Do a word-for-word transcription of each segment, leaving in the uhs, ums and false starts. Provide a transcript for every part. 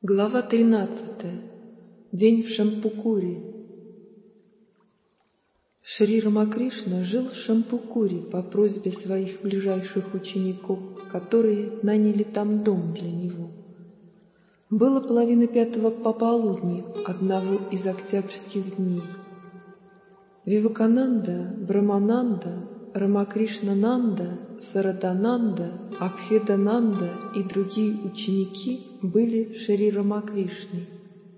Глава тринадцатая. День в Шампукуре. Шри Рамакришна жил в Шампукуре по просьбе своих ближайших учеников, которые наняли там дом для него. Было половина пятого пополудни одного из октябрьских дней. Вивекананда, Брахмананда, Рамакришнананда, Сарадананда, Абхедананда и другие ученики были Шри Рамакришной.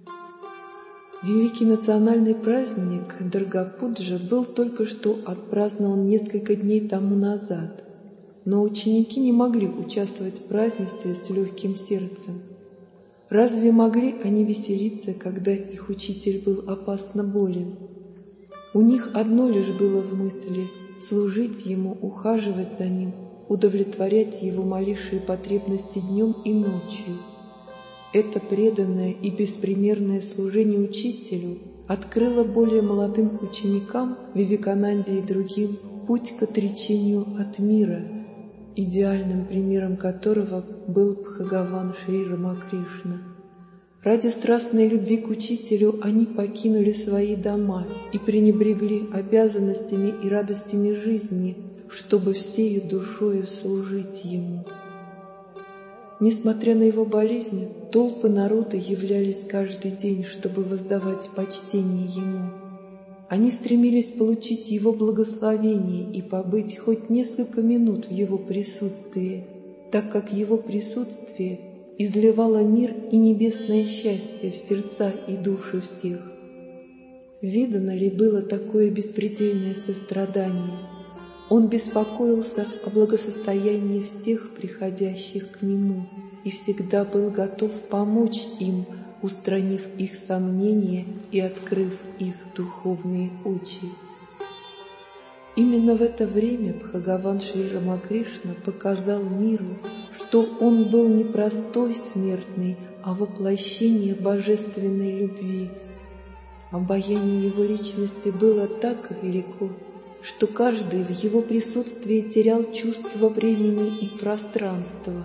Великий национальный праздник Дарга-Пуджа был только что отпразднован несколько дней тому назад, но ученики не могли участвовать в празднестве с легким сердцем. Разве могли они веселиться, когда их учитель был опасно болен? У них одно лишь было в мысли — служить ему, ухаживать за ним, удовлетворять его малейшие потребности днем и ночью. Это преданное и беспримерное служение учителю открыло более молодым ученикам, Вивекананде и другим, путь к отречению от мира, идеальным примером которого был Бхагаван Шри Рамакришна. Ради страстной любви к учителю они покинули свои дома и пренебрегли обязанностями и радостями жизни, чтобы всею душою служить ему. Несмотря на его болезни, толпы народа являлись каждый день, чтобы воздавать почтение ему. Они стремились получить его благословение и побыть хоть несколько минут в его присутствии, так как его присутствие изливало мир и небесное счастье в сердца и души всех. Видано ли было такое беспредельное сострадание? Он беспокоился о благосостоянии всех приходящих к нему и всегда был готов помочь им, устранив их сомнения и открыв их духовные очи. Именно в это время Бхагаван Шри Рамакришна показал миру, что он был не простой смертный, а воплощение божественной любви. Обаяние его личности было так велико, что каждый в его присутствии терял чувство времени и пространства.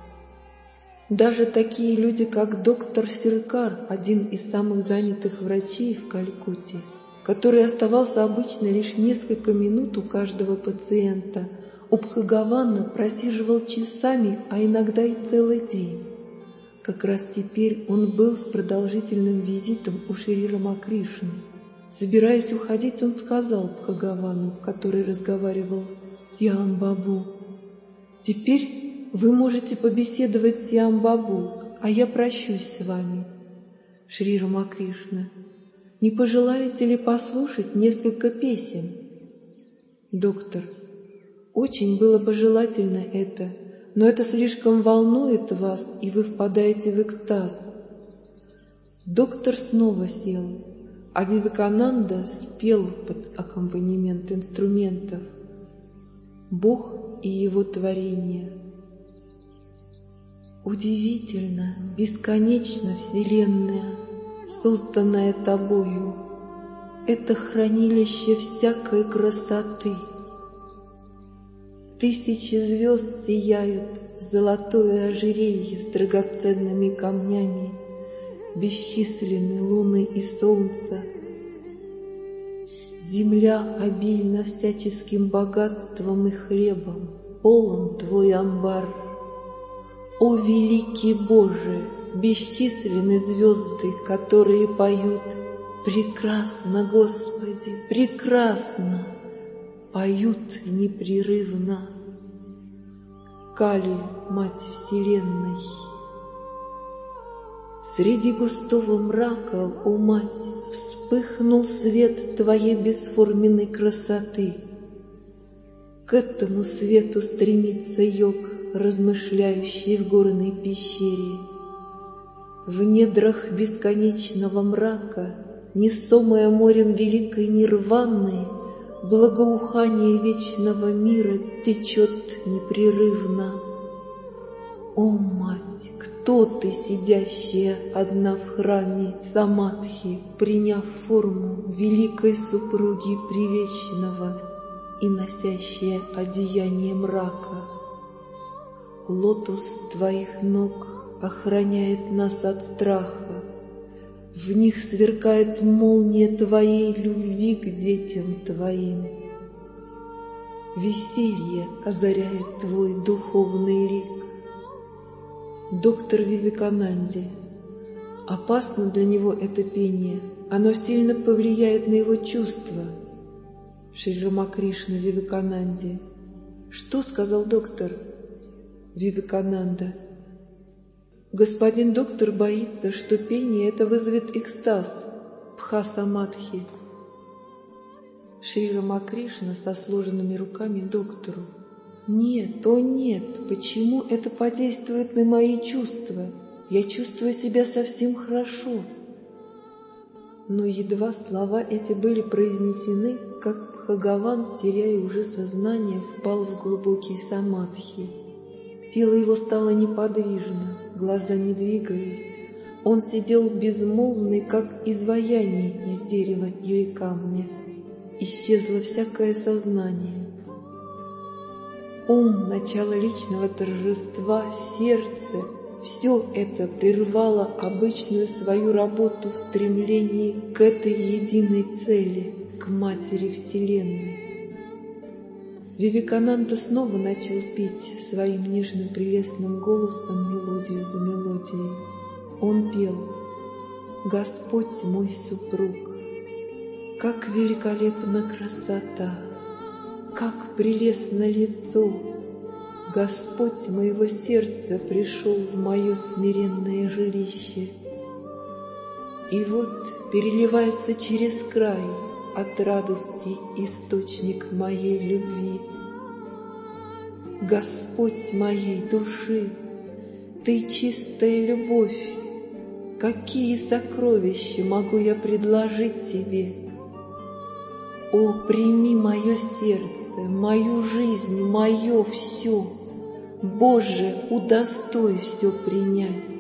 Даже такие люди, как доктор Сиркар, один из самых занятых врачей в Калькутте, который оставался обычно лишь несколько минут у каждого пациента, у Бхагавана просиживал часами, а иногда и целый день. Как раз теперь он был с продолжительным визитом у Шри Рамакришны. Собираясь уходить, он сказал Бхагавану, который разговаривал с Сьям-Бабу: «Теперь вы можете побеседовать с Сьям-Бабу, а я прощусь с вами. Шри Рамакришна, не пожелаете ли послушать несколько песен?» «Доктор, очень было бы желательно это, но это слишком волнует вас, и вы впадаете в экстаз». Доктор снова сел, а Вивекананда спел под аккомпанемент инструментов «Бог и его творение». Удивительно, бесконечно Вселенная, созданная тобою, это хранилище всякой красоты. Тысячи звезд сияют, золотое ожерелье с драгоценными камнями, бесчисленны луны и солнца. Земля обильна всяческим богатством и хлебом, полон твой амбар. О великий Боже, бесчисленны звезды, которые поют: прекрасно, Господи, прекрасно, поют непрерывно. Кали, Мать Вселенной. Среди густого мрака, о Мать, вспыхнул свет Твоей бесформенной красоты. К этому свету стремится йог, размышляющий в горной пещере. В недрах бесконечного мрака, несомое морем великой нирваны, благоухание вечного мира течет непрерывно. О, Мать, кто ты, сидящая одна в храме Самадхи, приняв форму великой супруги Привечного и носящая одеяние мрака? Лотос твоих ног охраняет нас от страха. В них сверкает молния Твоей любви к детям Твоим. Веселье озаряет Твой духовный лик. Доктор Вивекананде. Опасно для него это пение, оно сильно повлияет на его чувства. Шри Рамакришна Вивекананде. Что сказал доктор? Вивекананда. Господин доктор боится, что пение это вызовет экстаз, пха-самадхи. Шри Рамакришна со сложенными руками доктору. Нет, о нет, почему это подействует на мои чувства? Я чувствую себя совсем хорошо. Но едва слова эти были произнесены, как Бхагаван, теряя уже сознание, впал в глубокий самадхи. Тело его стало неподвижно, глаза не двигались. Он сидел безмолвный, как изваяние из дерева или камня. Исчезло всякое сознание. Ум, начало личного торжества, сердце — все это прервало обычную свою работу в стремлении к этой единой цели, к Матери Вселенной. Вивекананда снова начал петь своим нежным прелестным голосом мелодию за мелодией. Он пел: «Господь мой супруг, как великолепна красота, как прелестно лицо! Господь моего сердца пришел в мое смиренное жилище. И вот переливается через край от радости источник моей любви. Господь моей души, Ты чистая любовь, какие сокровища могу я предложить Тебе? О, прими мое сердце, мою жизнь, мое все. Боже, удостой все принять.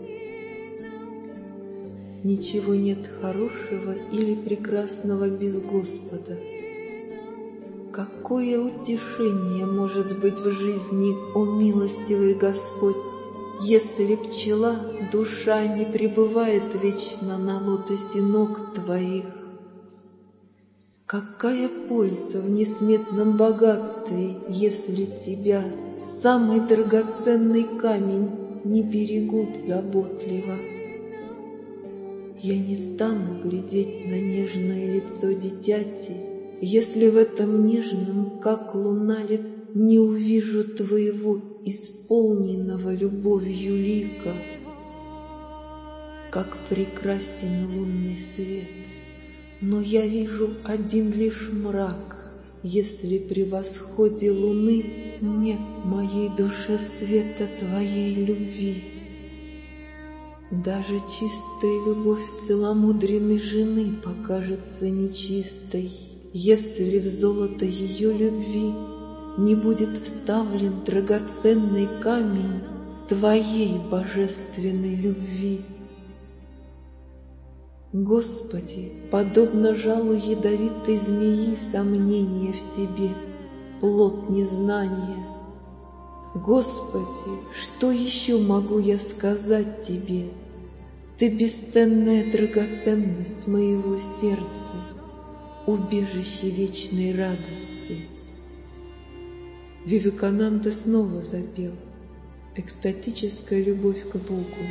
Ничего нет хорошего или прекрасного без Господа. Какое утешение может быть в жизни, о милостивый Господь, если пчела, душа, не пребывает вечно на лотосе ног Твоих? Какая польза в несметном богатстве, если Тебя, самый драгоценный камень, не берегут заботливо? Я не стану глядеть на нежное лицо дитяти, если в этом нежном, как луна, лет, не увижу Твоего исполненного любовью лика. Как прекрасен лунный свет! Но я вижу один лишь мрак, если при восходе луны нет в моей душе света Твоей любви. Даже чистая любовь целомудренной жены покажется нечистой, если в золото ее любви не будет вставлен драгоценный камень Твоей божественной любви. Господи, подобно жалу ядовитой змеи, сомнение в Тебе, плод незнания. Господи, что еще могу я сказать Тебе? Ты бесценная драгоценность моего сердца, убежище вечной радости. Вивекананда снова запел: экстатическая любовь к Богу.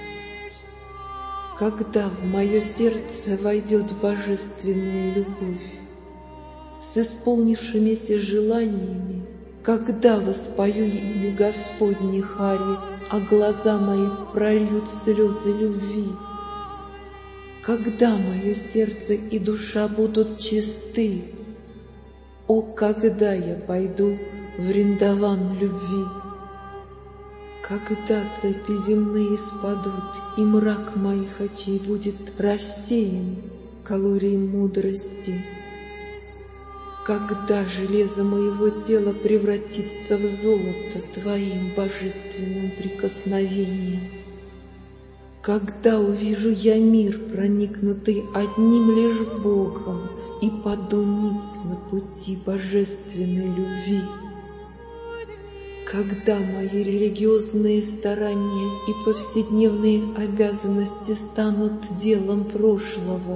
Когда в мое сердце войдет божественная любовь, с исполнившимися желаниями, когда воспою имя Господне Хари, а глаза мои прольют слезы любви, когда мое сердце и душа будут чисты, о, когда я пойду в Вриндаван любви, когда цепи земные спадут, и мрак моих очей будет рассеян калорией мудрости, когда железо моего тела превратится в золото Твоим божественным прикосновением, когда увижу я мир, проникнутый одним лишь Богом, и паду ниц на пути божественной любви, Когда мои религиозные старания и повседневные обязанности станут делом прошлого?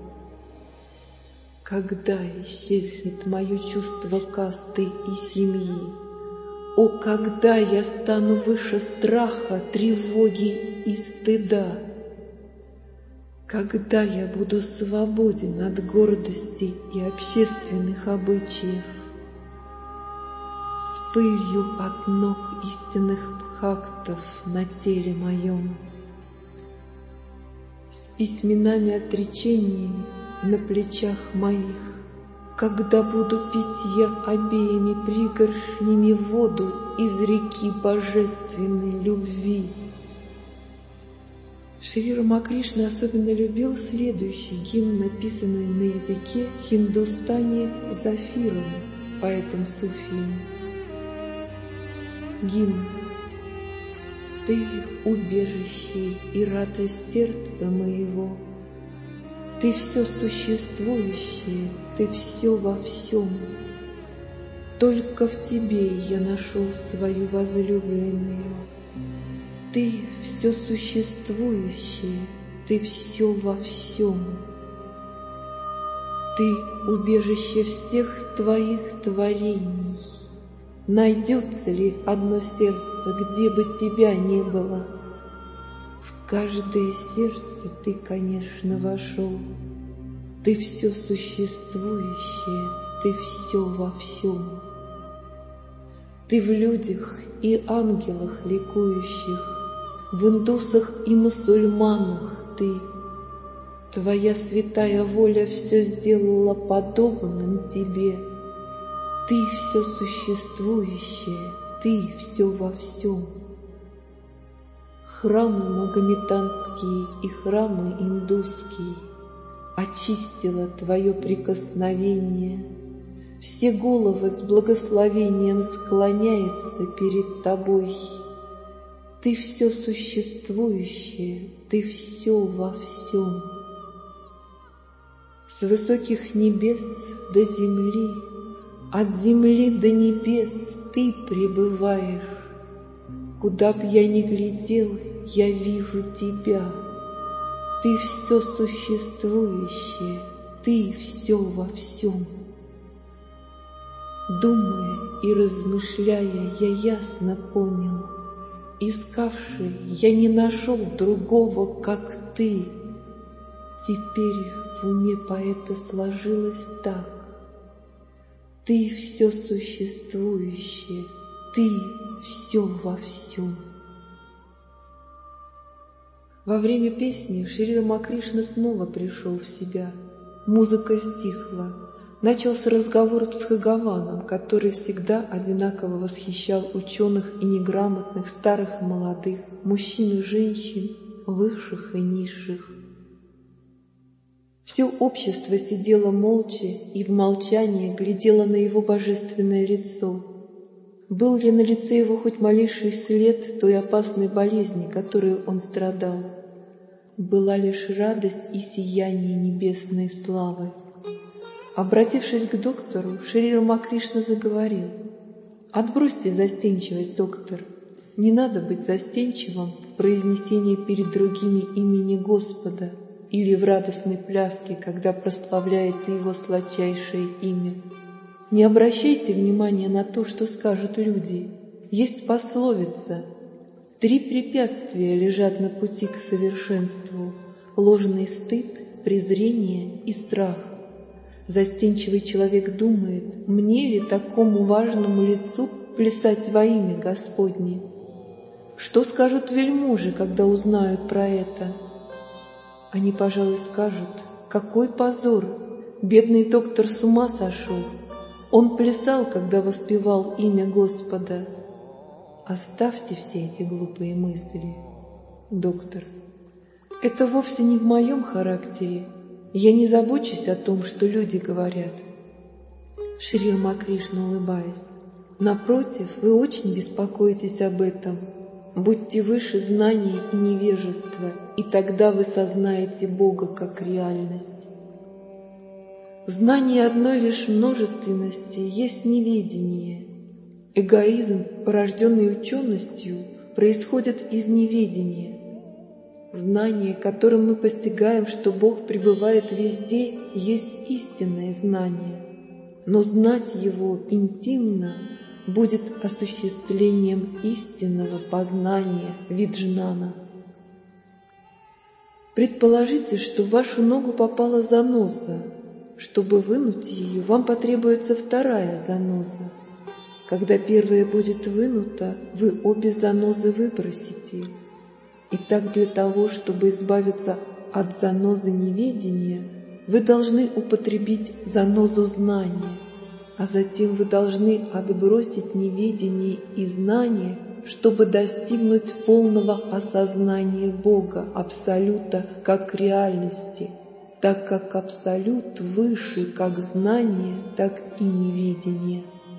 Когда исчезнет мое чувство касты и семьи? О, когда я стану выше страха, тревоги и стыда? Когда я буду свободен от гордости и общественных обычаев? С пылью от ног истинных бхактов на теле моем, с письменами отречениями на плечах моих, когда буду пить я обеими пригоршнями воду из реки божественной любви. Шри Рамакришна особенно любил следующий гимн, написанный на языке Хиндустани Зафиром, поэтом-суфием. Гимн. Ты убежище и радость сердца моего, ты все существующее, ты все во всем. Только в тебе я нашел свою возлюбленную. Ты все существующее, ты все во всем. Ты убежище всех твоих творений. Найдется ли одно сердце, где бы тебя не было? В каждое сердце ты, конечно, вошел. Ты все существующее, ты все во всем. Ты в людях и ангелах ликующих, в индусах и мусульманах ты. Твоя святая воля все сделала подобным тебе. Ты все существующее, ты все во всем. Храмы магометанские и храмы индусские очистило твое прикосновение. Все головы с благословением склоняются перед тобой. Ты все существующее, ты все во всем. С высоких небес до земли, от земли до небес ты пребываешь. Куда б я ни глядел, я вижу тебя. Ты все существующее, ты все во всем. Думая и размышляя, я ясно понял, искавший, я не нашел другого, как ты. Теперь в уме поэта сложилось так. Ты все существующее, ты все во всем. Во время песни Шри Рамакришна снова пришел в себя. Музыка стихла. Начался разговор с Бхагаваном, который всегда одинаково восхищал ученых и неграмотных, старых и молодых, мужчин и женщин, высших и низших. Все общество сидело молча и в молчании глядело на его божественное лицо. Был ли на лице его хоть малейший след той опасной болезни, которой он страдал? Была лишь радость и сияние небесной славы. Обратившись к доктору, Шри Рамакришна заговорил: «Отбросьте застенчивость, доктор. Не надо быть застенчивым в произнесении перед другими имени Господа или в радостной пляске, когда прославляется Его сладчайшее имя. Не обращайте внимания на то, что скажут люди. Есть пословица: три препятствия лежат на пути к совершенству — ложный стыд, презрение и страх. Застенчивый человек думает: мне ли, такому важному лицу, плясать во имя Господне? Что скажут вельможи, когда узнают про это? Они, пожалуй, скажут: какой позор! Бедный доктор с ума сошел! Он плясал, когда воспевал имя Господа. Оставьте все эти глупые мысли, доктор. Это вовсе не в моем характере. Я не забочусь о том, что люди говорят. Шри Рамакришна, улыбаясь: напротив, вы очень беспокоитесь об этом. Будьте выше знания и невежества, и тогда вы сознаете Бога как реальность. Знание одной лишь множественности есть неведение. Эгоизм, порожденный ученостью, происходит из неведения. Знание, которым мы постигаем, что Бог пребывает везде, есть истинное знание, но знать Его интимно будет осуществлением истинного познания виджнана. Предположите, что в вашу ногу попала заноза. Чтобы вынуть ее, вам потребуется вторая заноза. Когда первая будет вынута, вы обе занозы выбросите. Итак, для того, чтобы избавиться от занозы неведения, вы должны употребить занозу знания, а затем вы должны отбросить неведение и знание, чтобы достигнуть полного осознания Бога, Абсолюта, как реальности, так как Абсолют выше как знание, так и неведение.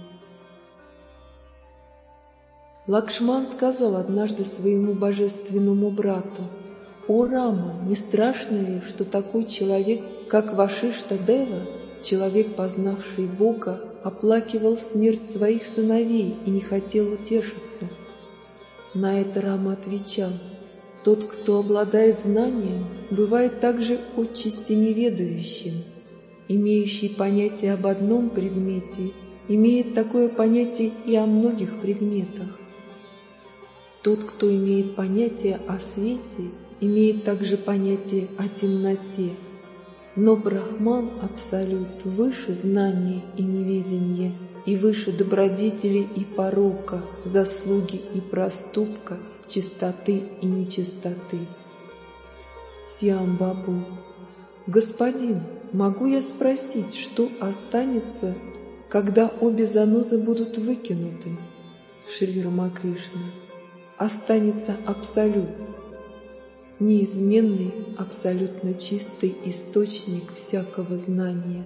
Лакшман сказал однажды своему божественному брату: «О Рама, не страшно ли, что такой человек, как Вашишта-дева, человек, познавший Бога, оплакивал смерть своих сыновей и не хотел утешиться?» На это Рама отвечал: «Тот, кто обладает знанием, бывает также отчасти неведающим. Имеющий понятие об одном предмете имеет такое понятие и о многих предметах. Тот, кто имеет понятие о свете, имеет также понятие о темноте. Но Брахман Абсолют выше знания и неведения, и выше добродетели и порока, заслуги и проступка, чистоты и нечистоты». Сьям-Бабу: «Господин, могу я спросить, что останется, когда обе занозы будут выкинуты?» Шри Рамакришна: «Останется Абсолют, неизменный, абсолютно чистый источник всякого знания».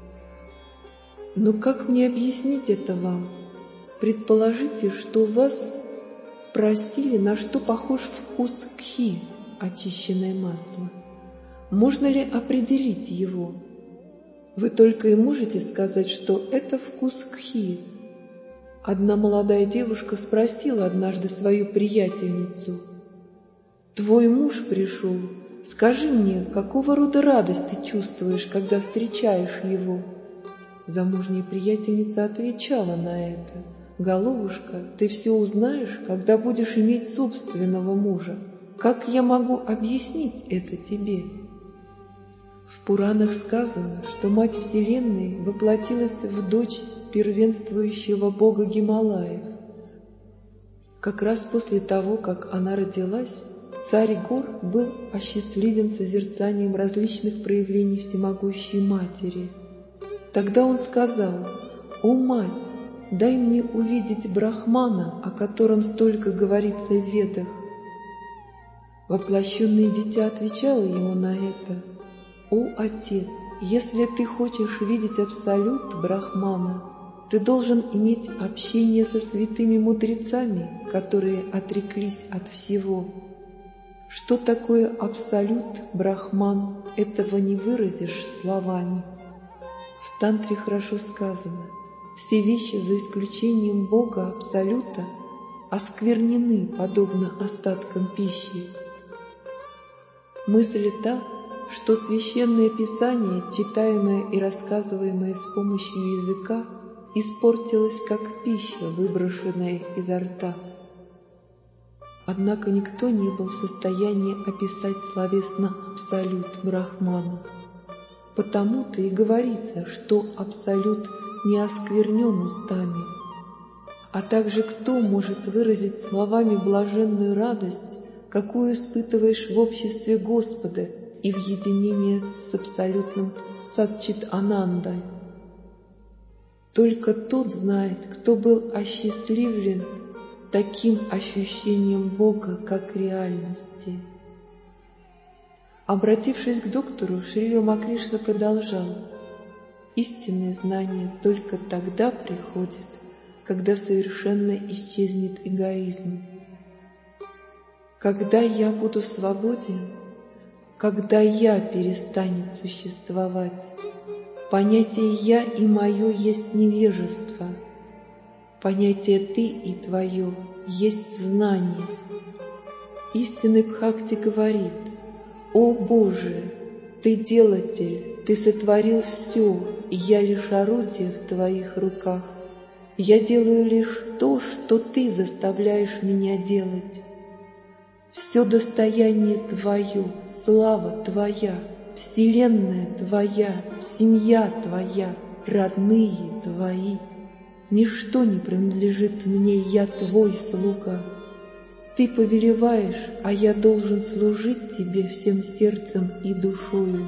Но как мне объяснить это вам? Предположите, что вас спросили, на что похож вкус кхи, очищенное масло. Можно ли определить его? Вы только и можете сказать, что это вкус кхи. Одна молодая девушка спросила однажды свою приятельницу: «Твой муж пришел. Скажи мне, какого рода радость ты чувствуешь, когда встречаешь его?» Замужняя приятельница отвечала на это: «Головушка, ты все узнаешь, когда будешь иметь собственного мужа. Как я могу объяснить это тебе?» В Пуранах сказано, что Мать Вселенной воплотилась в дочь первенствующего бога Гималаев. Как раз после того, как она родилась, царь гор был осчастливен созерцанием различных проявлений всемогущей Матери. Тогда он сказал: «О Мать, дай мне увидеть Брахмана, о котором столько говорится в Ведах». Воплощенное дитя отвечало ему на это: «О Отец, если ты хочешь видеть Абсолют Брахмана, ты должен иметь общение со святыми мудрецами, которые отреклись от всего. Что такое Абсолют Брахман, этого не выразишь словами». В Тантре хорошо сказано: все вещи, за исключением Бога Абсолюта, осквернены, подобно остаткам пищи. Мысль та, что Священное Писание, читаемое и рассказываемое с помощью языка, испортилось как пища, выброшенная изо рта. Однако никто не был в состоянии описать словесно Абсолют Брахмана. Потому-то и говорится, что Абсолют не осквернен устами. А также кто может выразить словами блаженную радость, какую испытываешь в обществе Господа и в единении с абсолютным Сатчит-Анандой? Только тот знает, кто был осчастливлен таким ощущением Бога как реальности. Обратившись к доктору, Шри Рамакришна продолжал: «Истинное знание только тогда приходит, когда совершенно исчезнет эгоизм. Когда я буду свободен, когда «я» перестанет существовать, понятие «я» и «моё» есть невежество. Понятие «ты» и «твое» есть знание. Истинный Бхакти говорит: «О Боже, Ты делатель, Ты сотворил все, и я лишь орудие в Твоих руках. Я делаю лишь то, что Ты заставляешь меня делать. Все достояние Твое, слава Твоя, вселенная Твоя, семья Твоя, родные Твои. Ничто не принадлежит мне, я Твой слуга. Ты повелеваешь, а я должен служить Тебе всем сердцем и душою».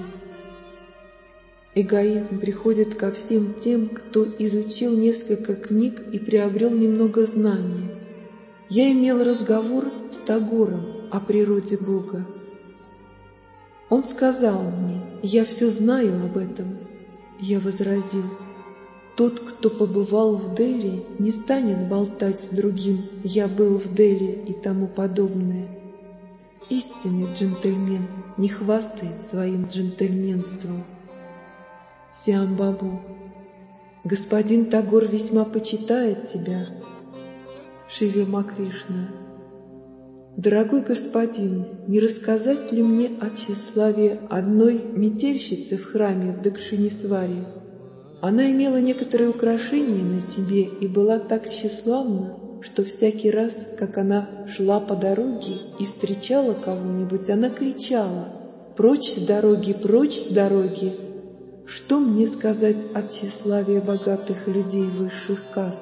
Эгоизм приходит ко всем тем, кто изучил несколько книг и приобрел немного знаний. Я имел разговор с Тагором о природе Бога. Он сказал мне: «Я все знаю об этом». Я возразил: «Тот, кто побывал в Дели, не станет болтать с другим: «Я был в Дели» и тому подобное. Истинный джентльмен не хвастает своим джентльменством». Сиам Бабу: «Господин Тагор весьма почитает тебя». Шри Рамакришна: «Дорогой господин, не рассказать ли мне о тщеславии одной метельщицы в храме в Дакшинисваре? Она имела некоторые украшения на себе и была так тщеславна, что всякий раз, как она шла по дороге и встречала кого-нибудь, она кричала: «Прочь с дороги, прочь с дороги!» Что мне сказать о тщеславии богатых людей высших каст?»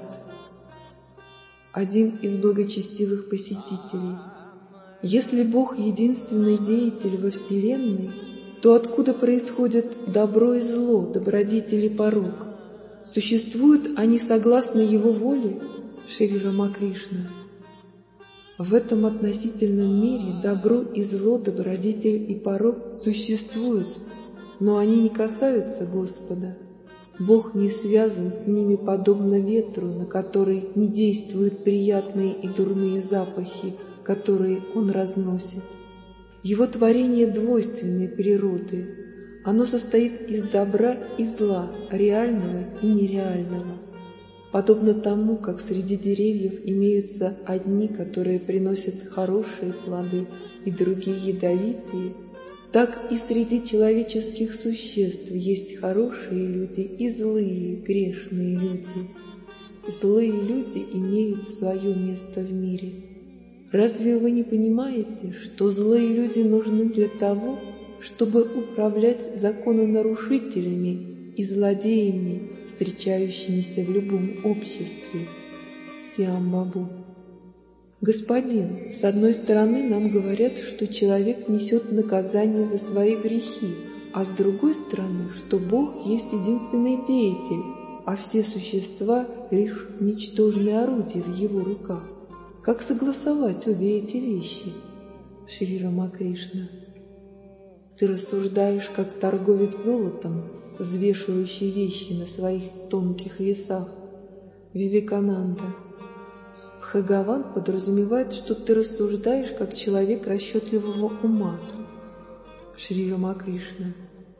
Один из благочестивых посетителей: «Если Бог единственный деятель во Вселенной, то откуда происходят добро и зло, добродетель и порок? Существуют они согласно Его воле?» Шри Рамакришна: «В этом относительном мире добро и зло, добродетель и порок существуют, но они не касаются Господа. Бог не связан с ними подобно ветру, на который не действуют приятные и дурные запахи, которые Он разносит. Его творение двойственной природы. Оно состоит из добра и зла, реального и нереального. Подобно тому, как среди деревьев имеются одни, которые приносят хорошие плоды, и другие ядовитые, так и среди человеческих существ есть хорошие люди и злые, грешные люди. Злые люди имеют свое место в мире. Разве вы не понимаете, что злые люди нужны для того, чтобы управлять закононарушителями и злодеями, встречающимися в любом обществе?» Сиам Бабу: «Господин, с одной стороны нам говорят, что человек несет наказание за свои грехи, а с другой стороны, что Бог есть единственный деятель, а все существа — лишь ничтожные орудия в Его руках. Как согласовать обе эти вещи?» Шри Рамакришна: «Ты рассуждаешь, как торговец золотом, взвешивающий вещи на своих тонких весах. Вивекананда: Бхагаван подразумевает, что ты рассуждаешь, как человек расчетливого ума». Шри Рамакришна: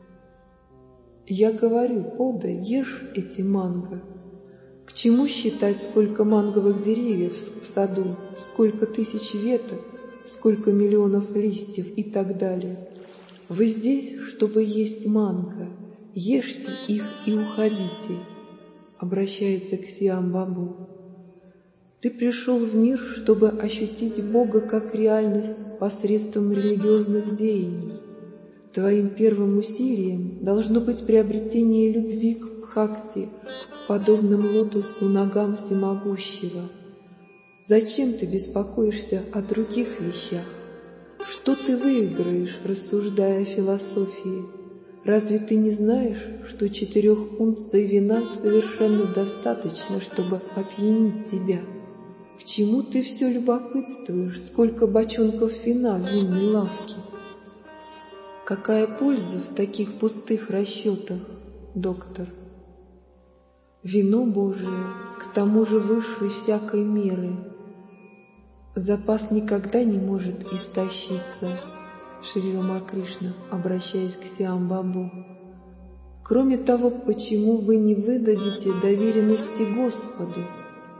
«Я говорю, пода, ешь эти манго. К чему считать, сколько манговых деревьев в саду, сколько тысяч веток, сколько миллионов листьев и так далее? Вы здесь, чтобы есть манго, ешьте их и уходите». Обращается к Сиам Бабу: «Ты пришел в мир, чтобы ощутить Бога как реальность посредством религиозных деяний. Твоим первым усилием должно быть приобретение любви к Бхакти, подобным лотосу ногам всемогущего. Зачем ты беспокоишься о других вещах? Что ты выиграешь, рассуждая о философии? Разве ты не знаешь, что четырех унций вина совершенно достаточно, чтобы опьянить тебя? К чему ты все любопытствуешь, сколько бочонков вина в винной лавке? Какая польза в таких пустых расчетах, доктор? Вино Божие, к тому же выше всякой меры. Запас никогда не может истощиться». Шри Рамакришна, обращаясь к Сиам Бабу: «Кроме того, почему вы не выдадите доверенности Господу?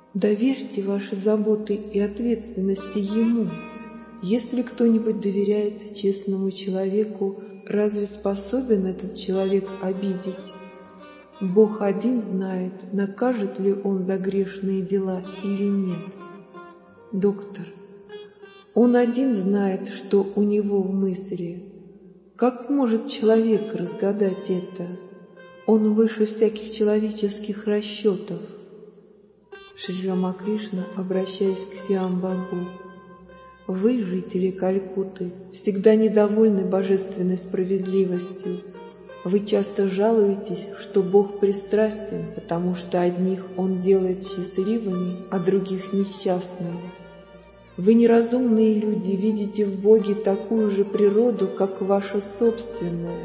Доверьте ваши заботы и ответственности Ему. Если кто-нибудь доверяет честному человеку, разве способен этот человек обидеть? Бог один знает, накажет ли Он за грешные дела или нет. Доктор, Он один знает, что у него в мысли. Как может человек разгадать это? Он выше всяких человеческих расчетов. Шри Рамакришна, обращаясь к Сиам-Бабу: вы, жители Калькутты, всегда недовольны божественной справедливостью. Вы часто жалуетесь, что Бог пристрастен, потому что одних Он делает счастливыми, а других несчастными. Вы, неразумные люди, видите в Боге такую же природу, как ваша собственная.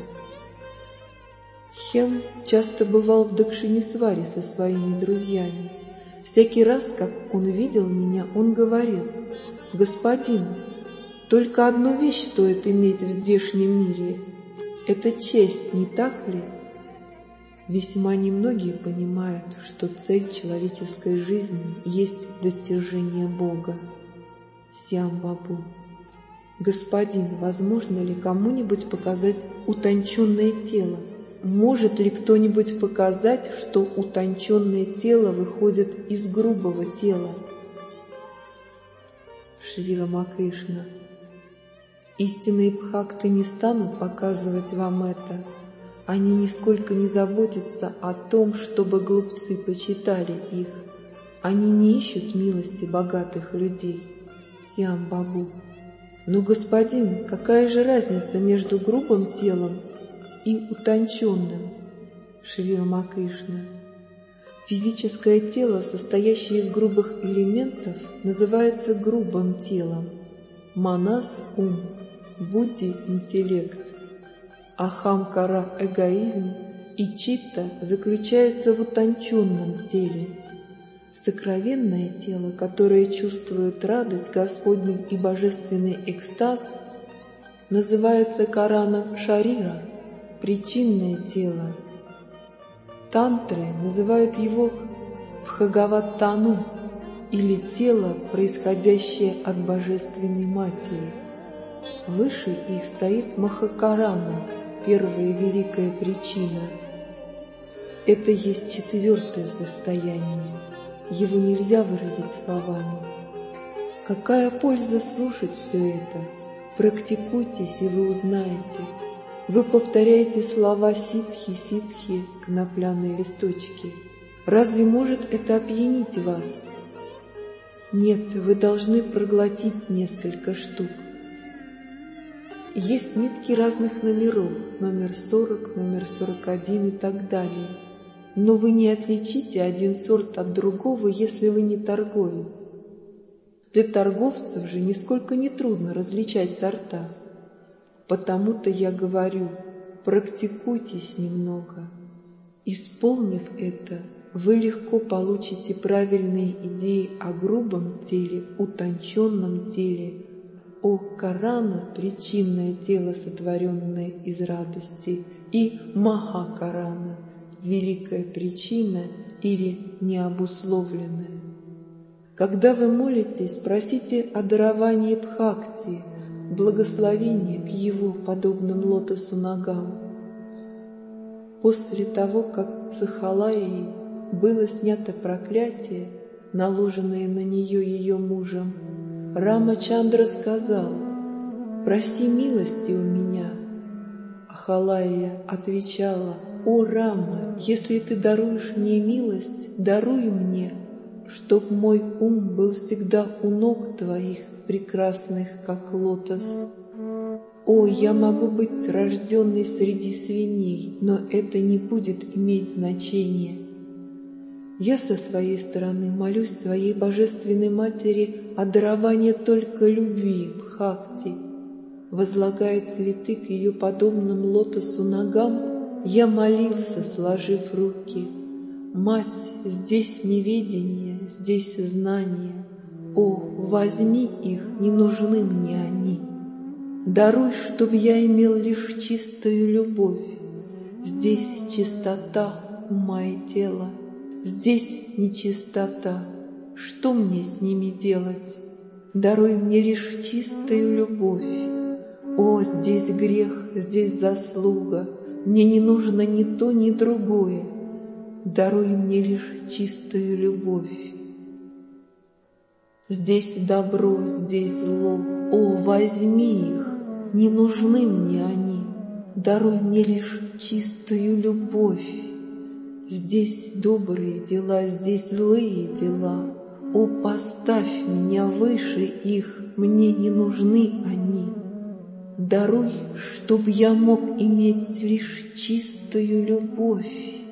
Хем часто бывал в Дакшинесваре со своими друзьями. Всякий раз, как он видел меня, он говорил: «Господин, только одну вещь стоит иметь в здешнем мире — это честь, не так ли?» Весьма немногие понимают, что цель человеческой жизни есть достижение Бога. Сиам-Бабу: господин, возможно ли кому-нибудь показать утонченное тело? Может ли кто-нибудь показать, что утонченное тело выходит из грубого тела? Шри Рамакришна: истинные бхакты не станут показывать вам это. Они нисколько не заботятся о том, чтобы глупцы почитали их. Они не ищут милости богатых людей. Сиам-Бабу: но, господин, какая же разница между грубым телом и утонченным? Шри Рамакришна: физическое тело, состоящее из грубых элементов, называется грубым телом. Манас – ум, будди – интеллект, ахамкара – эгоизм и читта заключается в утонченном теле. Сокровенное тело, которое чувствует радость Господню и божественный экстаз, называется карана шарира, причинное тело. Тантры называют его Бхагаваттану, или тело, происходящее от Божественной Матери. Выше их стоит Махакарана, первая великая причина. Это есть четвертое состояние. Его нельзя выразить словами. Какая польза слушать все это? Практикуйтесь, и вы узнаете. Вы повторяете слова ситхи, ситхи, конопляные листочки. Разве может это опьянить вас? Нет, вы должны проглотить несколько штук. Есть нитки разных номеров, номер сорок, номер сорок один и так далее. Но вы не отличите один сорт от другого, если вы не торговец. Для торговцев же нисколько не трудно различать сорта. Потому-то я говорю, практикуйтесь немного. Исполнив это, вы легко получите правильные идеи о грубом теле, утонченном теле, о Карана, причинное тело, сотворенное из радости, и Махакарана, великая причина или необусловленная. Когда вы молитесь, просите о даровании Бхакти, благословения к его подобным лотосу ногам. После того, как с Ахалаей было снято проклятие, наложенное на нее ее мужем, Рамачандра сказал: «Проси милости у меня». Ахалая отвечала: «О Рама, если ты даруешь мне милость, даруй мне, чтоб мой ум был всегда у ног твоих, прекрасных, как лотос. О, я могу быть рожденной среди свиней, но это не будет иметь значения. Я со своей стороны молюсь своей Божественной Матери о даровании только любви, Бхакти. Возлагая цветы к ее подобным лотосу ногам, я молился, сложив руки: «Мать, здесь неведение, здесь знание. О, возьми их, не нужны мне они. Даруй, чтоб я имел лишь чистую любовь. Здесь чистота ума и тела, здесь нечистота, Что мне с ними делать? Даруй мне лишь чистую любовь. О, здесь грех, здесь заслуга, мне не нужно ни то, ни другое. Даруй мне лишь чистую любовь. Здесь добро, здесь зло, о, возьми их, не нужны мне они. Даруй мне лишь чистую любовь. Здесь добрые дела, здесь злые дела. О, поставь меня выше их, мне не нужны они. Даруй, чтоб я мог иметь лишь чистую любовь.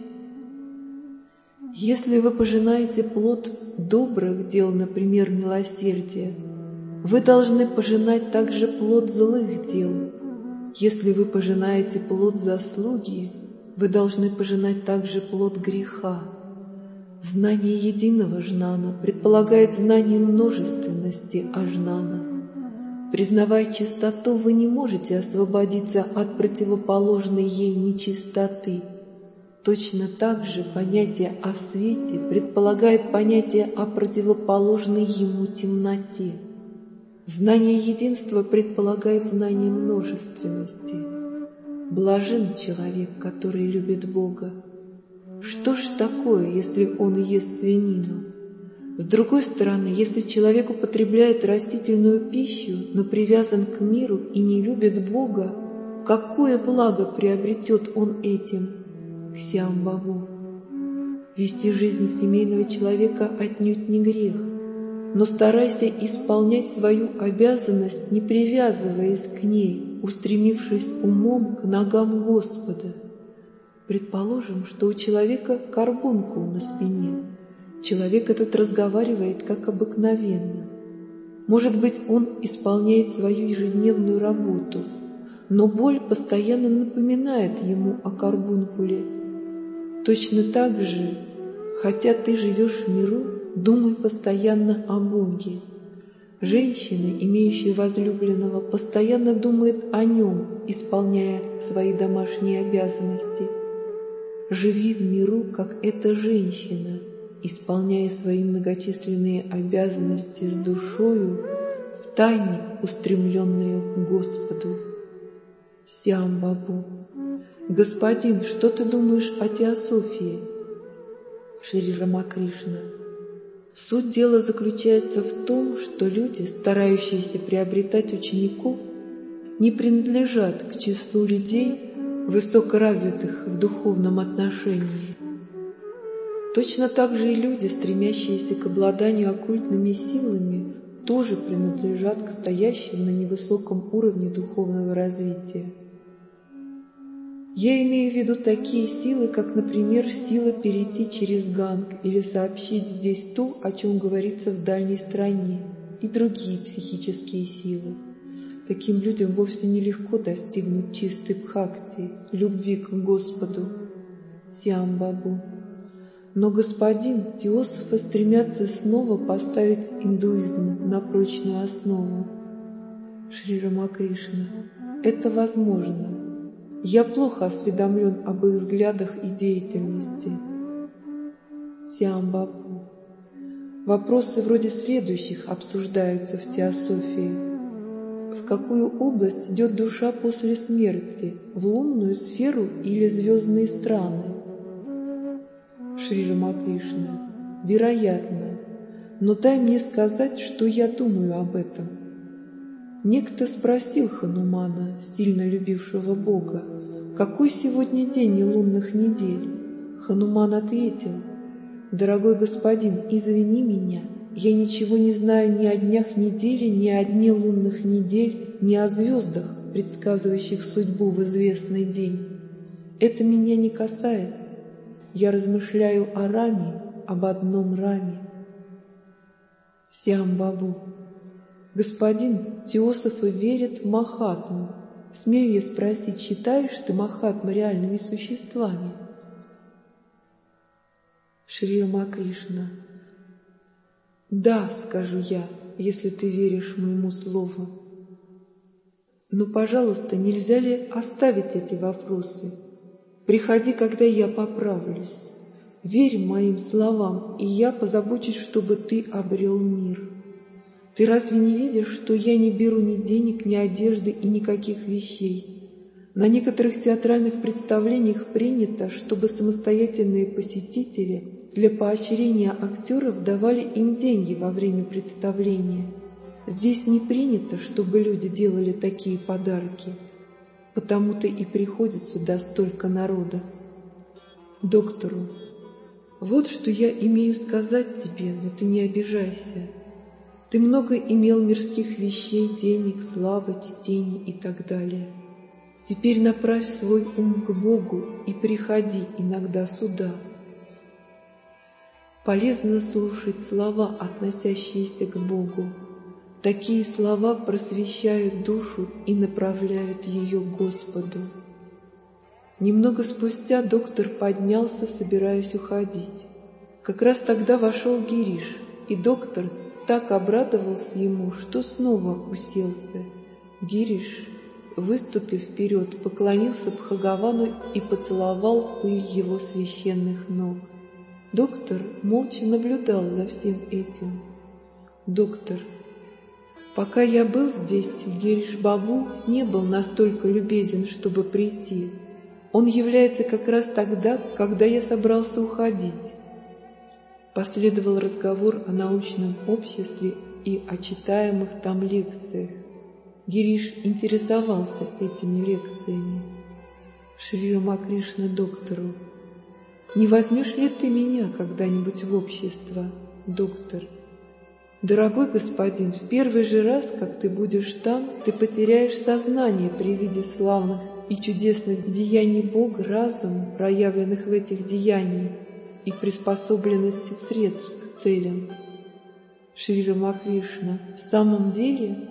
Если вы пожинаете плод добрых дел, например, милосердия, вы должны пожинать также плод злых дел. Если вы пожинаете плод заслуги, вы должны пожинать также плод греха. Знание единого жнана предполагает знание множественности ажнана. Признавая чистоту, вы не можете освободиться от противоположной ей нечистоты. Точно так же понятие о свете предполагает понятие о противоположной ему темноте. Знание единства предполагает знание множественности. Блажен человек, который любит Бога. Что ж такое, если он ест свинину? С другой стороны, если человек употребляет растительную пищу, но привязан к миру и не любит Бога, какое благо приобретет он этим? Ксям Бабу. Вести жизнь семейного человека отнюдь не грех, но старайся исполнять свою обязанность, не привязываясь к ней, устремившись умом к ногам Господа. Предположим, что у человека карбункул на спине. Человек этот разговаривает как обыкновенно. Может быть, он исполняет свою ежедневную работу, но боль постоянно напоминает ему о карбункуле. Точно так же, хотя ты живешь в миру, думай постоянно о Боге. Женщина, имеющая возлюбленного, постоянно думает о нем, исполняя свои домашние обязанности. Живи в миру, как эта женщина, исполняя свои многочисленные обязанности с душою, втайне устремленную к Господу. Сям Бабу. Господин, что ты думаешь о теософии? Шри Рамакришна. Суть дела заключается в том, что люди, старающиеся приобретать учеников, не принадлежат к числу людей, высокоразвитых в духовном отношении. Точно так же и люди, стремящиеся к обладанию оккультными силами, тоже принадлежат к стоящим на невысоком уровне духовного развития. Я имею в виду такие силы, как, например, сила перейти через Ганг или сообщить здесь то, о чем говорится в дальней стране, и другие психические силы. Таким людям вовсе нелегко достигнуть чистой бхакти, любви к Господу. Сям Бабу. Но, господин, теософы стремятся снова поставить индуизм на прочную основу. Шри Рамакришна. Это возможно. Я плохо осведомлен об их взглядах и деятельности. Сям Бабу. Вопросы вроде следующих обсуждаются в теософии. В какую область идет душа после смерти? В лунную сферу или звездные страны? Шри Рамакришна. Вероятно. Но дай мне сказать, что я думаю об этом. Некто спросил Ханумана, сильно любившего Бога, какой сегодня день нелунных недель? Хануман ответил: «Дорогой господин, извини меня, я ничего не знаю ни о днях недели, ни о дне лунных недель, ни о звездах, предсказывающих судьбу в известный день. Это меня не касается. Я размышляю о Раме, об одном Раме». Сям Бабу. Господин, теософы верят в Махатму. Смею я спросить, считаешь ты Махатмы реальными существами? Шри Рамакришна. Да, скажу я, если ты веришь моему слову. Но, пожалуйста, нельзя ли оставить эти вопросы? Приходи, когда я поправлюсь. Верь моим словам, и я позабочусь, чтобы ты обрел мир. Ты разве не видишь, что я не беру ни денег, ни одежды и никаких вещей? На некоторых театральных представлениях принято, чтобы самостоятельные посетители для поощрения актеров давали им деньги во время представления. Здесь не принято, чтобы люди делали такие подарки, потому-то и приходит сюда столько народа. Доктору: вот что я имею сказать тебе, но ты не обижайся. Ты много имел мирских вещей, денег, славы, чтений и так далее. Теперь направь свой ум к Богу и приходи иногда сюда. Полезно слушать слова, относящиеся к Богу. Такие слова просвещают душу и направляют ее к Господу. Немного спустя доктор поднялся, собираясь уходить. Как раз тогда вошел Гириш, и доктор так обрадовался ему, что снова уселся. Гириш, выступив вперед, поклонился Бхагавану и поцеловал пыль его священных ног. Доктор молча наблюдал за всем этим. Доктор: пока я был здесь, Гириш Бабу не был настолько любезен, чтобы прийти. Он является как раз тогда, когда я собрался уходить. Последовал разговор о научном обществе и о читаемых там лекциях. Гириш интересовался этими лекциями. Шри Рамакришна доктору: не возьмешь ли ты меня когда-нибудь в общество, доктор? Дорогой господин, в первый же раз, как ты будешь там, ты потеряешь сознание при виде славных и чудесных деяний Бога, разума, проявленных в этих деяниях, и приспособленности средств к целям. Шри Рамакришна: в самом деле?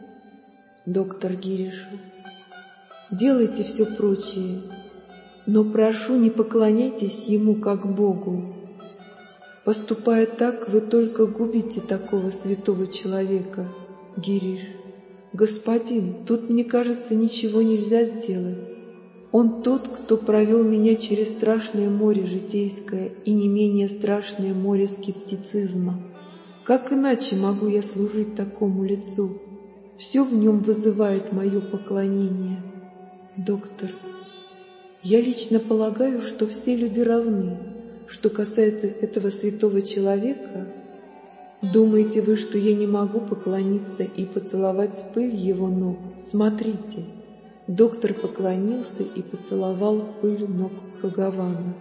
Доктор Гиришу: делайте все прочее, но прошу, не поклоняйтесь ему как Богу. Поступая так, вы только губите такого святого человека. Гириш: господин, тут, мне кажется, ничего нельзя сделать. Он тот, кто провел меня через страшное море житейское и не менее страшное море скептицизма. Как иначе могу я служить такому лицу? Все в нем вызывает мое поклонение. Доктор: я лично полагаю, что все люди равны. Что касается этого святого человека, думаете вы, что я не могу поклониться и поцеловать пыль его ног? Смотрите. Доктор поклонился и поцеловал пыль ног Бхагавана.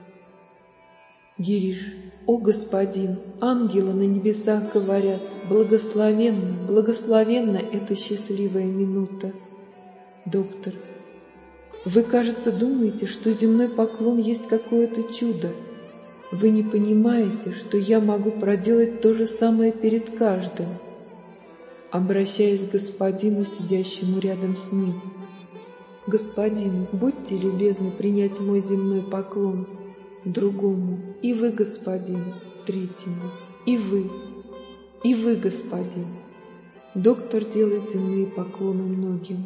Гириш: о господин, ангелы на небесах говорят: благословенна, благословенна эта счастливая минута. Доктор: вы, кажется, думаете, что земной поклон есть какое-то чудо. Вы не понимаете, что я могу проделать то же самое перед каждым. Обращаясь к господину, сидящему рядом с ним: господин, будьте любезны принять мой земной поклон. Другому: и вы, господин. Третьему: и вы, и вы, господин. Доктор делает земные поклоны многим.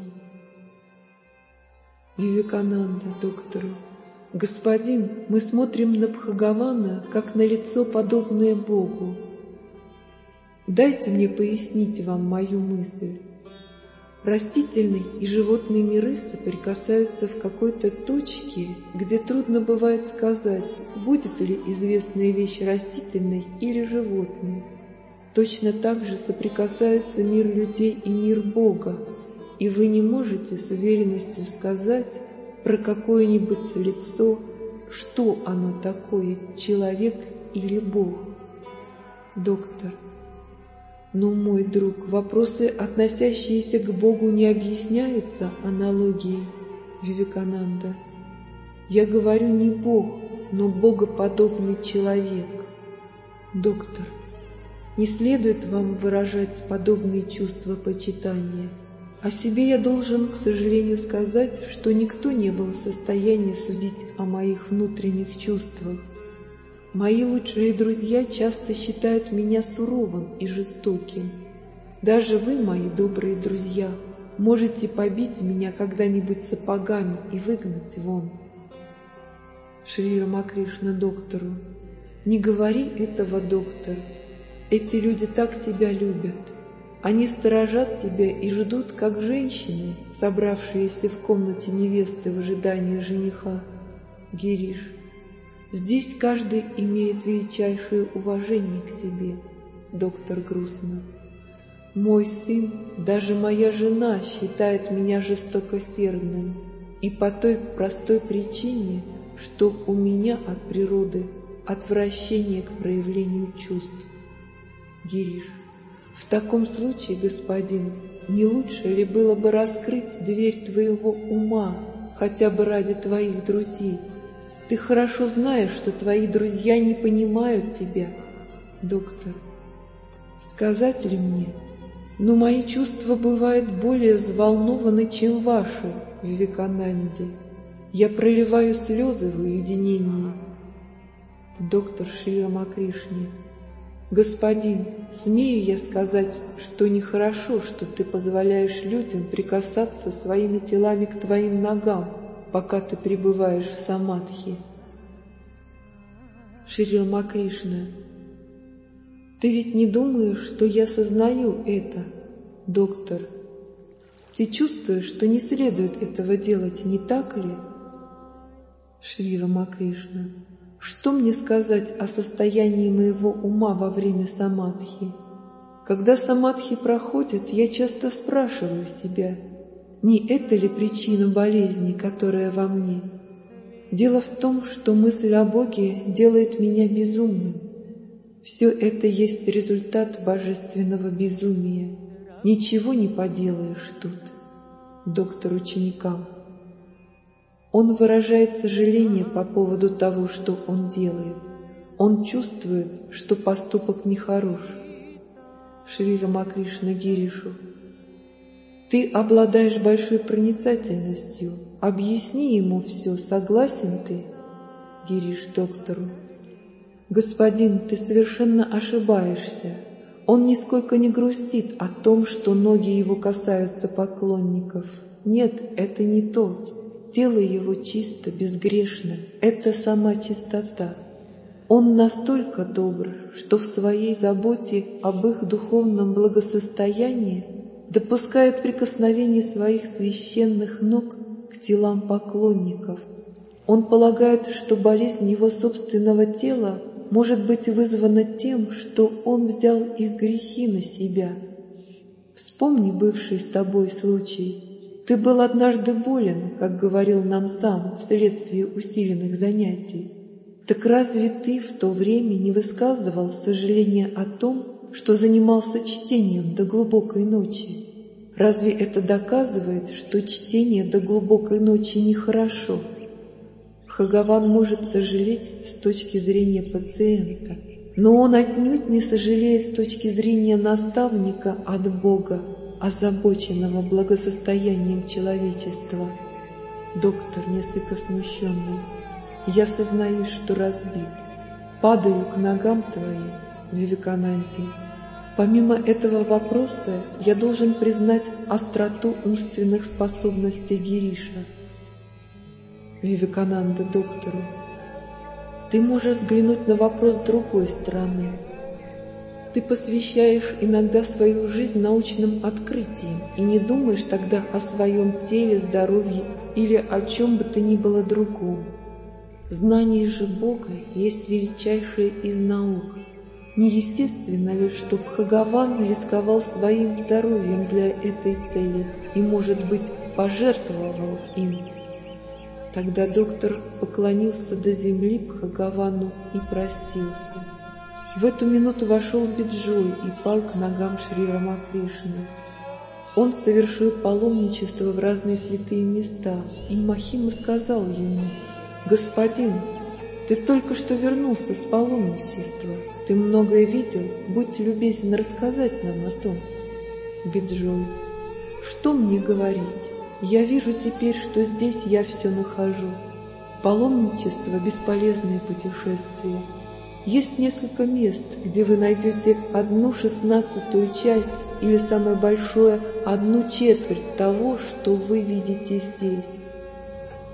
Вивекананда доктору: господин, мы смотрим на Бхагавана, как на лицо, подобное Богу. Дайте мне пояснить вам мою мысль. Растительный и животный миры соприкасаются в какой-то точке, где трудно бывает сказать, будет ли известная вещь растительной или животной. Точно так же соприкасаются мир людей и мир Бога, и вы не можете с уверенностью сказать про какое-нибудь лицо, что оно такое, человек или Бог. Доктор: но, мой друг, вопросы, относящиеся к Богу, не объясняются аналогией. Вивекананда: я говорю не Бог, но богоподобный человек. Доктор: не следует вам выражать подобные чувства почитания. О себе я должен, к сожалению, сказать, что никто не был в состоянии судить о моих внутренних чувствах. Мои лучшие друзья часто считают меня суровым и жестоким. Даже вы, мои добрые друзья, можете побить меня когда-нибудь сапогами и выгнать вон. Шри Рамакришна доктору: «Не говори этого, доктор. Эти люди так тебя любят. Они сторожат тебя и ждут, как женщины, собравшиеся в комнате невесты в ожидании жениха. Гириш, здесь каждый имеет величайшее уважение к тебе». Доктор грустно: «Мой сын, даже моя жена считает меня жестокосердным, и по той простой причине, что у меня от природы отвращение к проявлению чувств». Гириш: «В таком случае, господин, не лучше ли было бы раскрыть дверь твоего ума, хотя бы ради твоих друзей? Ты хорошо знаешь, что твои друзья не понимают тебя». Доктор: «Сказать ли мне? Но мои чувства бывают более взволнованы, чем ваши, Вивекананде. Я проливаю слезы в уединении». Доктор Шри Рамакришне: «Господин, смею я сказать, что нехорошо, что ты позволяешь людям прикасаться своими телами к твоим ногам, пока ты пребываешь в самадхи». Шри Рамакришна: «Ты ведь не думаешь, что я сознаю это?» Доктор: «Ты чувствуешь, что не следует этого делать, не так ли?» Шри Рамакришна: «Что мне сказать о состоянии моего ума во время самадхи? Когда самадхи проходит, я часто спрашиваю себя, не это ли причина болезни, которая во мне? Дело в том, что мысль о Боге делает меня безумным. Все это есть результат божественного безумия. Ничего не поделаешь тут». Доктор ученикам: «Он выражает сожаление по поводу того, что он делает. Он чувствует, что поступок нехорош». Шри Рамакришна Гиришу: «Ты обладаешь большой проницательностью. Объясни ему все, согласен ты?» Гириш доктору: «Господин, ты совершенно ошибаешься. Он нисколько не грустит о том, что ноги его касаются поклонников. Нет, это не то. Тело его чисто, безгрешно. Это сама чистота. Он настолько добр, что в своей заботе об их духовном благосостоянии допускает прикосновение своих священных ног к телам поклонников. Он полагает, что болезнь его собственного тела может быть вызвана тем, что он взял их грехи на себя. Вспомни бывший с тобой случай. Ты был однажды болен, как говорил нам сам, вследствие усиленных занятий. Так разве ты в то время не высказывал сожаления о том, что занимался чтением до глубокой ночи? Разве это доказывает, что чтение до глубокой ночи нехорошо? Бхагаван может сожалеть с точки зрения пациента, но он отнюдь не сожалеет с точки зрения наставника от Бога, озабоченного благосостоянием человечества. Доктор несколько смущенный: «Я сознаюсь, что разбит. Падаю к ногам твоим, Вивекананде. Помимо этого вопроса, я должен признать остроту умственных способностей Гириша». Вивекананда доктору: «Ты можешь взглянуть на вопрос с другой стороны. Ты посвящаешь иногда свою жизнь научным открытиям и не думаешь тогда о своем теле, здоровье или о чем бы то ни было другом. Знание же Бога есть величайшая из наук. Неестественно ли, что Бхагаван рисковал своим здоровьем для этой цели и, может быть, пожертвовал им?» Тогда доктор поклонился до земли Бхагавану и простился. В эту минуту вошел Биджой и пал к ногам Шри Рамакришны. Он совершил паломничество в разные святые места, и Махима сказал ему: «Господин, ты только что вернулся с паломничества. Ты многое видел, будь любезен рассказать нам о том». Биджой: «Что мне говорить? Я вижу теперь, что здесь я все нахожу. Паломничество — бесполезное путешествие. Есть несколько мест, где вы найдете одну шестнадцатую часть или самое большое одну четверть того, что вы видите здесь.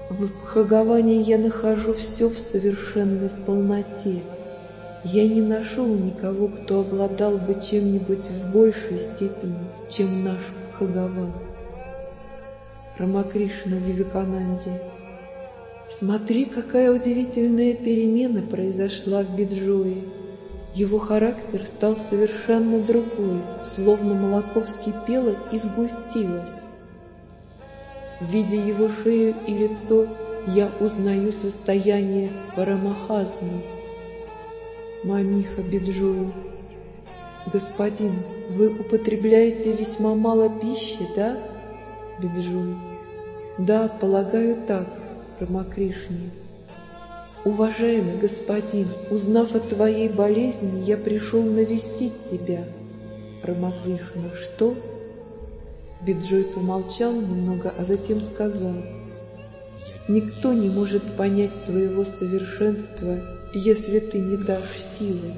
В Бхагаване я нахожу все в совершенной полноте. Я не нашел никого, кто обладал бы чем-нибудь в большей степени, чем наш Бхагаван. Рамакришна Вивекананде. Смотри, какая удивительная перемена произошла в Биджое. Его характер стал совершенно другой, словно молоко вскипело и сгустилось. Видя его шею и лицо, я узнаю состояние Парамахазмы. Мамиха Биджую. Господин, вы употребляете весьма мало пищи, да? Биджую. Да, полагаю так, Рамакришне. Уважаемый господин, узнав о твоей болезни, я пришел навестить тебя. Рамакришна. Что? Биджой помолчал немного, а затем сказал: никто не может понять твоего совершенства, если ты не дашь силы.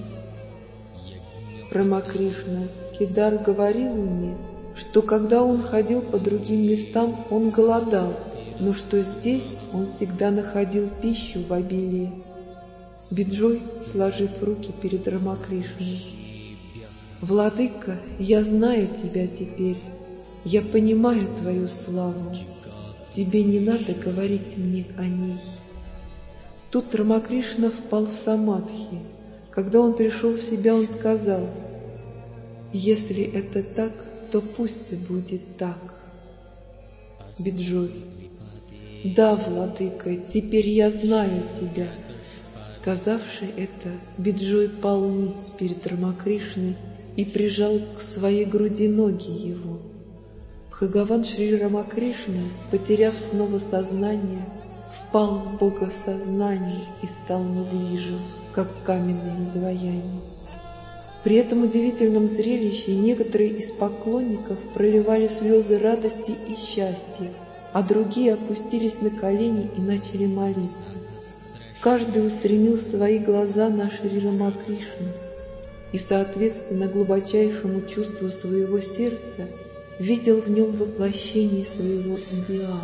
Рамакришна. Кедар говорил мне, что когда он ходил по другим местам, он голодал, но что здесь он всегда находил пищу в обилии. Биджой, сложив руки перед Рамакришной. Владыка, я знаю тебя теперь. Я понимаю твою славу. Тебе не надо говорить мне о ней. Тут Рамакришна впал в самадхи. Когда он пришел в себя, он сказал: если это так, то пусть будет так. Биджой. Да, владыка, теперь я знаю тебя. Сказавши это, Биджой пал ниц перед Рамакришной и прижал к своей груди ноги его. Бхагаван Шри Рамакришна, потеряв снова сознание, впал в богосознание и стал недвижим, как каменное изваяние. При этом удивительном зрелище некоторые из поклонников проливали слезы радости и счастья, а другие опустились на колени и начали молиться. Каждый устремил свои глаза на Шри Рамакришну и, соответственно глубочайшему чувству своего сердца, видел в нем воплощение своего идеала.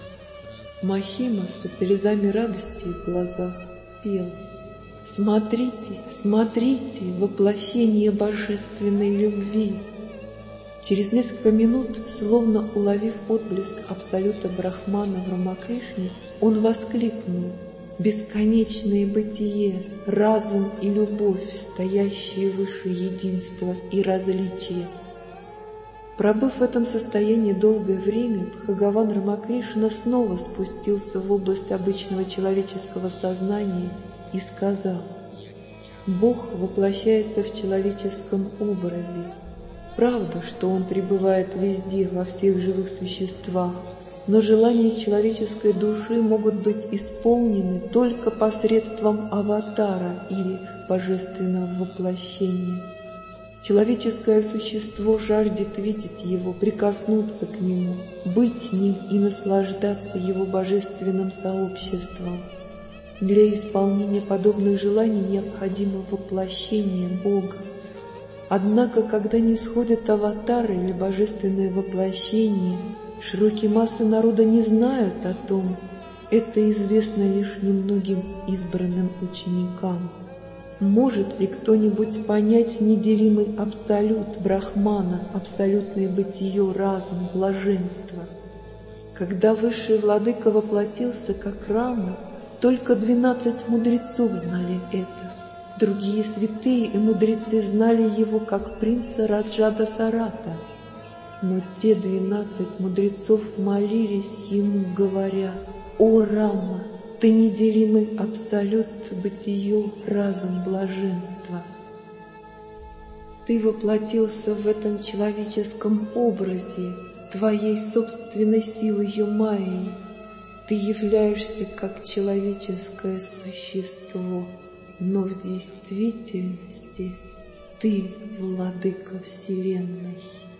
Махима со слезами радости в глазах пел: «Смотрите, смотрите, воплощение божественной любви!» Через несколько минут, словно уловив отблеск абсолюта Брахмана в Рамакришне, он воскликнул: «Бесконечное бытие, разум и любовь, стоящие выше единства и различия!» Пробыв в этом состоянии долгое время, Бхагаван Рамакришна снова спустился в область обычного человеческого сознания и сказал: «Бог воплощается в человеческом образе. Правда, что Он пребывает везде, во всех живых существах, но желания человеческой души могут быть исполнены только посредством аватара или божественного воплощения. Человеческое существо жаждет видеть Его, прикоснуться к Нему, быть с Ним и наслаждаться Его божественным сообществом. Для исполнения подобных желаний необходимо воплощение Бога. Однако, когда не сходят аватары или божественное воплощение, широкие массы народа не знают о том. Это известно лишь немногим избранным ученикам. Может ли кто-нибудь понять неделимый абсолют Брахмана, абсолютное бытие, разум, блаженство? Когда высший владыка воплотился как Рама, только двенадцать мудрецов знали это. Другие святые и мудрецы знали его как принца Раджа Сарата. Но те двенадцать мудрецов молились ему, говоря: «О Рама, ты неделимый абсолют, бытие, разум, блаженство. Ты воплотился в этом человеческом образе, твоей собственной силой Майи. Ты являешься как человеческое существо, но в действительности ты владыка Вселенной».